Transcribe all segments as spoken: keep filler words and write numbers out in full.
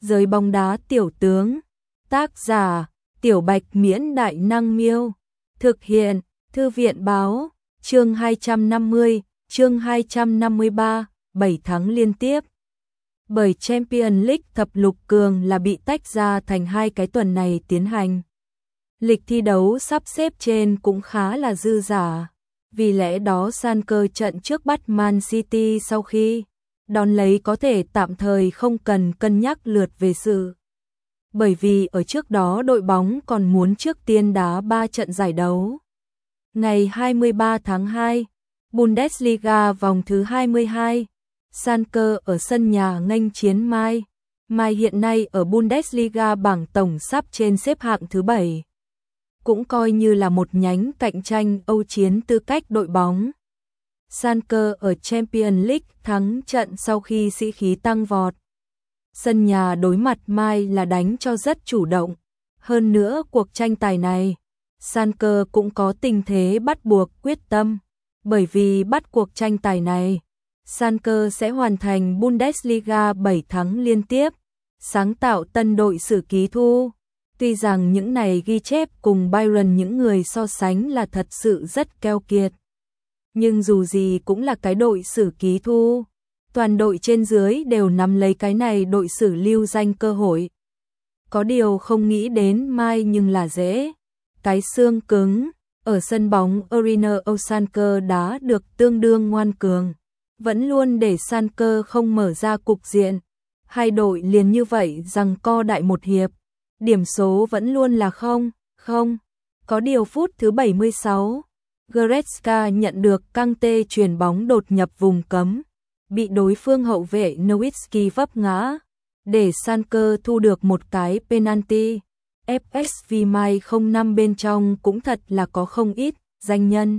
Giới bóng đá tiểu tướng. Tác giả: Tiểu Bạch Miễn Đại Năng Miêu. Thực hiện: Thư viện Báo. Chương hai trăm năm mươi, chương hai trăm năm mươi ba, bảy tháng liên tiếp. Bởi Champions League thập lục cường là bị tách ra thành hai cái tuần này tiến hành. Lịch thi đấu sắp xếp trên cũng khá là dư dả. Vì lẽ đó Schalke trận trước bắt Man City sau khi đón lấy có thể tạm thời không cần cân nhắc lượt về sự. Bởi vì ở trước đó đội bóng còn muốn trước tiên đá ba trận giải đấu. Ngày hai mươi ba tháng hai, Bundesliga vòng thứ hai mươi hai, Schalke ở sân nhà nghênh chiến Mai. Mai hiện nay ở Bundesliga bảng tổng sắp trên xếp hạng thứ bảy. Cũng coi như là một nhánh cạnh tranh Âu chiến tư cách đội bóng. Schalke ở Champions League thắng trận sau khi sĩ khí tăng vọt. Sân nhà đối mặt Mai là đánh cho rất chủ động. Hơn nữa cuộc tranh tài này, Schalke cũng có tình thế bắt buộc quyết tâm. Bởi vì bắt cuộc tranh tài này, Schalke sẽ hoàn thành Bundesliga bảy tháng liên tiếp, sáng tạo tân đội sử ký thu. Tuy rằng những này ghi chép cùng Bayern những người so sánh là thật sự rất keo kiệt. Nhưng dù gì cũng là cái đội sử ký thu. Toàn đội trên dưới đều nắm lấy cái này đội sử lưu danh cơ hội. Có điều không nghĩ đến Mai nhưng là dễ. Cái xương cứng, ở sân bóng Arena Schalke đá được tương đương ngoan cường. Vẫn luôn để Schalke không mở ra cục diện. Hai đội liền như vậy giằng co đại một hiệp. Điểm số vẫn luôn là không, không. Có điều phút thứ bảy mươi sáu, Goretzka nhận được căng tê chuyền bóng đột nhập vùng cấm, bị đối phương hậu vệ Nowitzki vấp ngã, để Schalke thu được một cái penalty. ép ét vê Mai không năm bên trong cũng thật là có không ít danh nhân.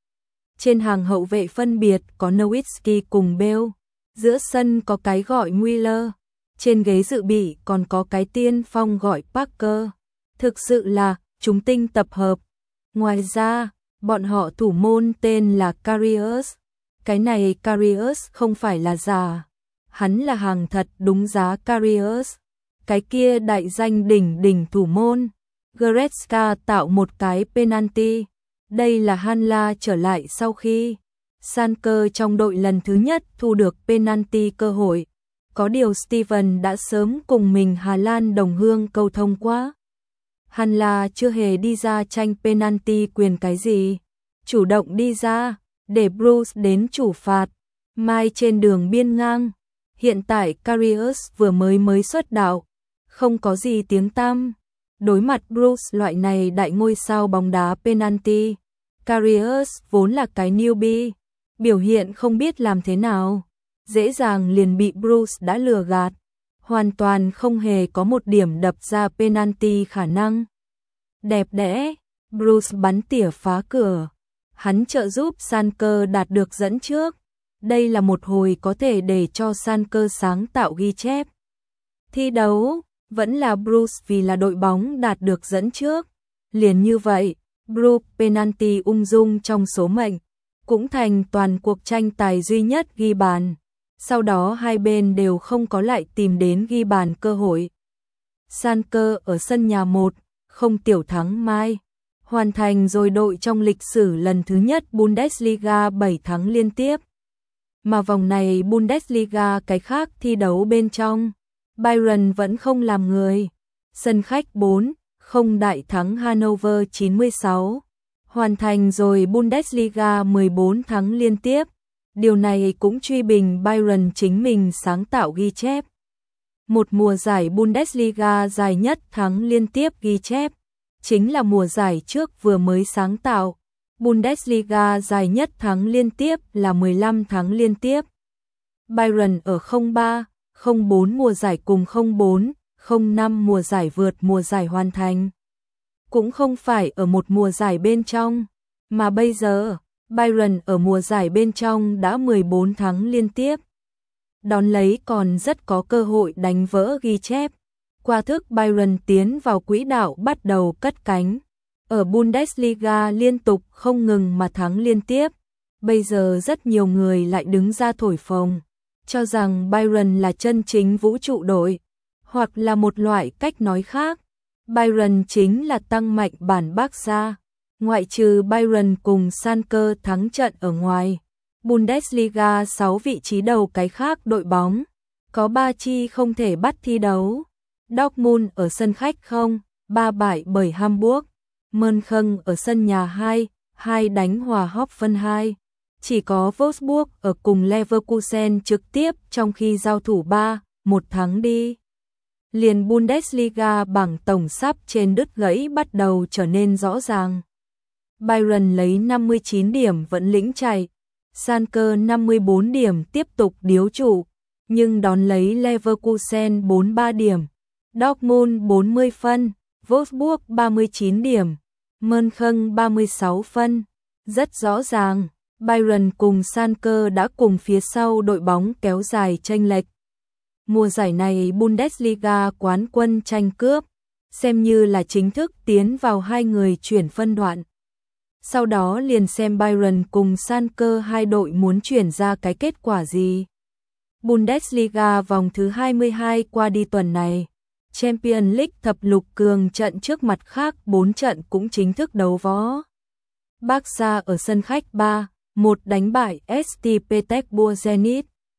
Trên hàng hậu vệ phân biệt có Nowitzki cùng Bale, giữa sân có cái gọi Müller. Trên ghế dự bị còn có cái tiên phong gọi Parker. Thực sự là chúng tinh tập hợp. Ngoài ra, bọn họ thủ môn tên là Karius. Cái này Karius không phải là giả. Hắn là hàng thật đúng giá Karius. Cái kia đại danh đỉnh đỉnh thủ môn. Goretzka tạo một cái penalty. Đây là Hanla trở lại sau khi Schalke trong đội lần thứ nhất thu được penalty cơ hội. Có điều Steven đã sớm cùng mình Hà Lan đồng hương câu thông quá. Hanla chưa hề đi ra tranh penalty quyền cái gì. Chủ động đi ra, để Bruce đến chủ phạt. Mai trên đường biên ngang. Hiện tại Karius vừa mới mới xuất đạo. Không có gì tiếng tăm. Đối mặt Bruce loại này đại ngôi sao bóng đá penalty. Karius vốn là cái newbie. Biểu hiện không biết làm thế nào. Dễ dàng liền bị Bruce đã lừa gạt, hoàn toàn không hề có một điểm đập ra penalty khả năng. Đẹp đẽ, Bruce bắn tỉa phá cửa, hắn trợ giúp Schalke đạt được dẫn trước. Đây là một hồi có thể để cho Schalke sáng tạo ghi chép. Thi đấu, vẫn là Bruce vì là đội bóng đạt được dẫn trước. Liền như vậy, Bruce penalty ung dung trong số mệnh, cũng thành toàn cuộc tranh tài duy nhất ghi bàn. Sau đó hai bên đều không có lại tìm đến ghi bàn cơ hội. Schalke ở sân nhà một không tiểu thắng Mai, hoàn thành rồi đội trong lịch sử lần thứ nhất Bundesliga bảy tháng liên tiếp. Mà vòng này Bundesliga cái khác thi đấu bên trong, Bayern vẫn không làm người. Sân khách bốn không đại thắng Hannover chín mươi sáu, hoàn thành rồi Bundesliga mười bốn tháng liên tiếp. Điều này cũng truy bình Bayern chính mình sáng tạo ghi chép. Một mùa giải Bundesliga dài nhất thắng liên tiếp ghi chép, chính là mùa giải trước vừa mới sáng tạo. Bundesliga dài nhất thắng liên tiếp là mười lăm tháng liên tiếp. Bayern ở không ba, không bốn mùa giải cùng không bốn, không năm mùa giải vượt mùa giải hoàn thành. Cũng không phải ở một mùa giải bên trong, mà bây giờ Bayern ở mùa giải bên trong đã mười bốn tháng liên tiếp. Đón lấy còn rất có cơ hội đánh vỡ ghi chép. Qua thức Bayern tiến vào quỹ đạo bắt đầu cất cánh. Ở Bundesliga liên tục không ngừng mà thắng liên tiếp. Bây giờ rất nhiều người lại đứng ra thổi phồng, cho rằng Bayern là chân chính vũ trụ đội. Hoặc là một loại cách nói khác, Bayern chính là tăng mạnh bản Barca. Ngoại trừ Bayern cùng Schalke thắng trận ở ngoài, Bundesliga sáu vị trí đầu cái khác đội bóng, có ba chi không thể bắt thi đấu. Dortmund ở sân khách không, ba bại bởi Hamburg, Mönchen ở sân nhà hai, hai đánh hòa Hoffenheim. Chỉ có Wolfsburg ở cùng Leverkusen trực tiếp trong khi giao thủ ba một thắng đi. Liền Bundesliga bảng tổng sắp trên đứt gãy bắt đầu trở nên rõ ràng. Bayern lấy năm mươi chín điểm vẫn lĩnh chạy, Schalke năm mươi bốn điểm tiếp tục điếu trụ, nhưng đón lấy Leverkusen bốn mươi ba điểm, Dortmund bốn mươi phân, Wolfsburg ba mươi chín điểm, Mönchen ba mươi sáu phân. Rất rõ ràng, Bayern cùng Schalke đã cùng phía sau đội bóng kéo dài chênh lệch. Mùa giải này Bundesliga quán quân tranh cướp, xem như là chính thức tiến vào hai người chuyển phân đoạn. Sau đó liền xem Bayern cùng Schalke hai đội muốn chuyển ra cái kết quả gì. Bundesliga vòng thứ hai mươi hai qua đi tuần này, Champions League thập lục cường trận trước mặt khác bốn trận cũng chính thức đấu võ. Barca ở sân khách ba một đánh bại ét tê Petersburg Zenit.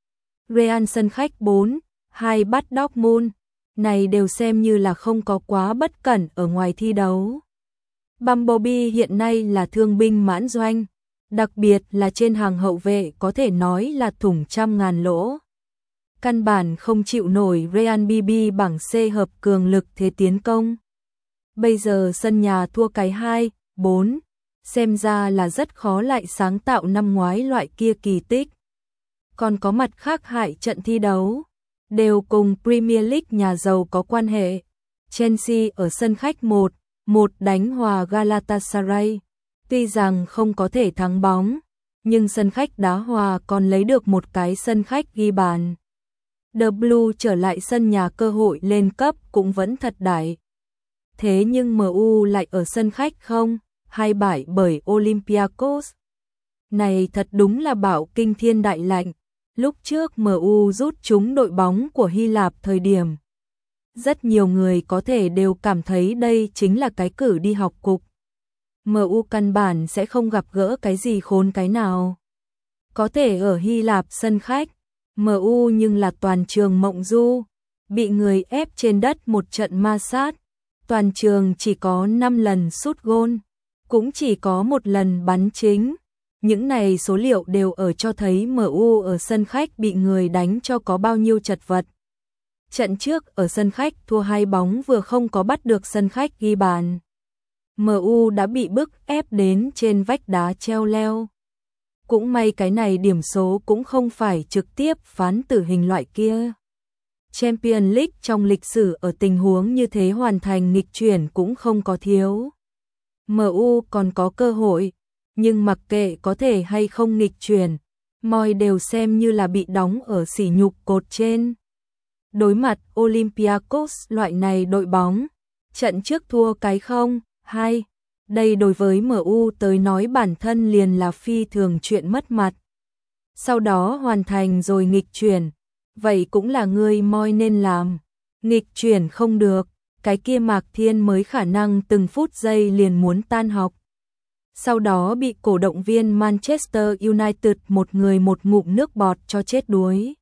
Real sân khách bốn hai bắt Dortmund, này đều xem như là không có quá bất cẩn ở ngoài thi đấu. Bumblebee hiện nay là thương binh mãn doanh, đặc biệt là trên hàng hậu vệ có thể nói là thủng trăm ngàn lỗ. Căn bản không chịu nổi Real bê bê bảng C hợp cường lực thế tiến công. Bây giờ sân nhà thua cái hai bốn, xem ra là rất khó lại sáng tạo năm ngoái loại kia kỳ tích. Còn có mặt khác hại trận thi đấu, đều cùng Premier League nhà giàu có quan hệ. Chelsea ở sân khách một một đánh hòa Galatasaray. Tuy rằng không có thể thắng bóng, nhưng sân khách đá hòa còn lấy được một cái sân khách ghi bàn. The Blue trở lại sân nhà cơ hội lên cấp cũng vẫn thật đại. Thế nhưng em u lại ở sân khách không, hai bại bởi Olympiacos. Này thật đúng là bảo kinh thiên đại lạnh. Lúc trước em u rút trúng đội bóng của Hy Lạp thời điểm, rất nhiều người có thể đều cảm thấy đây chính là cái cử đi học cục. em u căn bản sẽ không gặp gỡ cái gì khốn cái nào. Có thể ở Hy Lạp sân khách, em u nhưng là toàn trường mộng du, bị người ép trên đất một trận ma sát. Toàn trường chỉ có năm lần sút gôn, cũng chỉ có một lần bắn chính. Những này số liệu đều ở cho thấy em u ở sân khách bị người đánh cho có bao nhiêu chật vật. Trận trước ở sân khách thua hai bóng vừa không có bắt được sân khách ghi bàn. em u đã bị bức ép đến trên vách đá treo leo. Cũng may cái này điểm số cũng không phải trực tiếp phán tử hình loại kia. Champions League trong lịch sử ở tình huống như thế hoàn thành nghịch chuyển cũng không có thiếu. em u còn có cơ hội, nhưng mặc kệ có thể hay không nghịch chuyển, mọi đều xem như là bị đóng ở sỉ nhục cột trên. Đối mặt Olympiacos loại này đội bóng, trận trước thua cái không, hai. Đây đối với em u tới nói bản thân liền là phi thường chuyện mất mặt. Sau đó hoàn thành rồi nghịch chuyển, vậy cũng là người moi nên làm. Nghịch chuyển không được, cái kia Mạc Thiên mới khả năng từng phút giây liền muốn tan học. Sau đó bị cổ động viên Manchester United một người một ngụm nước bọt cho chết đuối.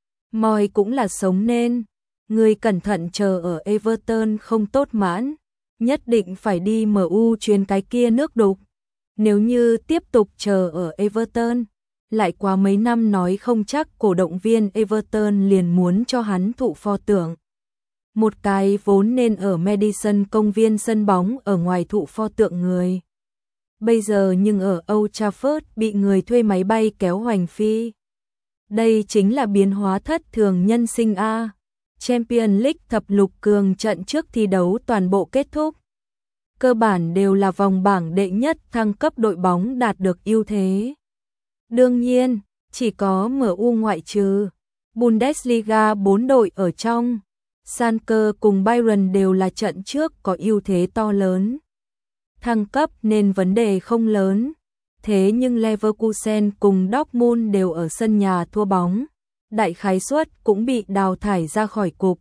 Moi cũng là sống nên, người cẩn thận chờ ở Everton không tốt mãn, nhất định phải đi em u chuyến cái kia nước đục. Nếu như tiếp tục chờ ở Everton, lại qua mấy năm nói không chắc cổ động viên Everton liền muốn cho hắn thụ pho tượng. Một cái vốn nên ở Madison công viên sân bóng ở ngoài thụ pho tượng người. Bây giờ nhưng ở Old Trafford bị người thuê máy bay kéo hoành phi. Đây chính là biến hóa thất thường nhân sinh a. Champions League thập lục cường trận trước thi đấu toàn bộ kết thúc. Cơ bản đều là vòng bảng đệ nhất thăng cấp đội bóng đạt được ưu thế. Đương nhiên, chỉ có em u ngoại trừ. Bundesliga bốn đội ở trong, Schalke cùng Bayern đều là trận trước có ưu thế to lớn. Thăng cấp nên vấn đề không lớn. Thế nhưng Leverkusen cùng Dortmund đều ở sân nhà thua bóng, đại khái suất cũng bị đào thải ra khỏi cục.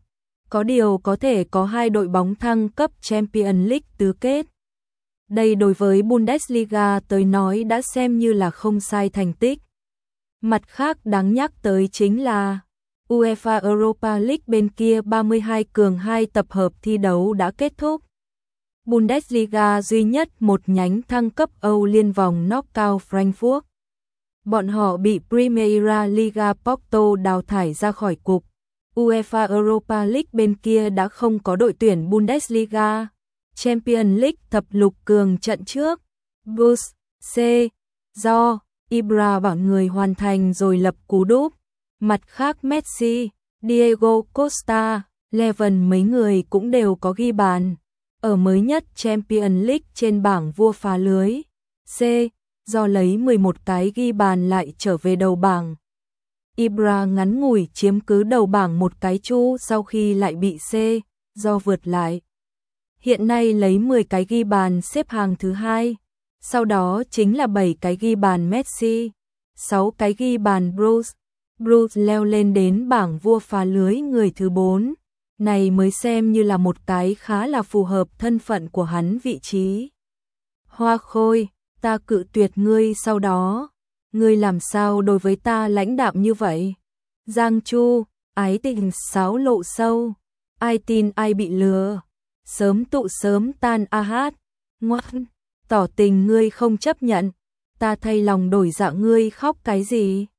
Có điều có thể có hai đội bóng thăng cấp Champions League tứ kết. Đây đối với Bundesliga tới nói đã xem như là không sai thành tích. Mặt khác đáng nhắc tới chính là UEFA Europa League bên kia ba mươi hai cường hai tập hợp thi đấu đã kết thúc. Bundesliga duy nhất một nhánh thăng cấp Âu Liên vòng knockout Frankfurt. Bọn họ bị Primera Liga Porto đào thải ra khỏi cục. UEFA Europa League bên kia đã không có đội tuyển Bundesliga. Champions League thập lục cường trận trước. Bus C. Do Ibra bảo người hoàn thành rồi lập cú đúp. Mặt khác Messi, Diego Costa, Leven mấy người cũng đều có ghi bàn. Ở mới nhất Champions League trên bảng vua phá lưới. C. Do lấy mười một cái ghi bàn lại trở về đầu bảng. Ibra ngắn ngủi chiếm cứ đầu bảng một cái chu sau khi lại bị C. Do vượt lại. Hiện nay lấy mười cái ghi bàn xếp hàng thứ hai. Sau đó chính là bảy cái ghi bàn Messi, sáu cái ghi bàn Bruce. Bruce leo lên đến bảng vua phá lưới người thứ bốn. Này mới xem như là một cái khá là phù hợp thân phận của hắn vị trí. Hoa Khôi, ta cự tuyệt ngươi sau đó. Ngươi làm sao đối với ta lãnh đạm như vậy? Giang Chu, ái tình sáo lộ sâu. Ai tin ai bị lừa. Sớm tụ sớm tan a hát. Ngoan, tỏ tình ngươi không chấp nhận. Ta thay lòng đổi dạ ngươi khóc cái gì?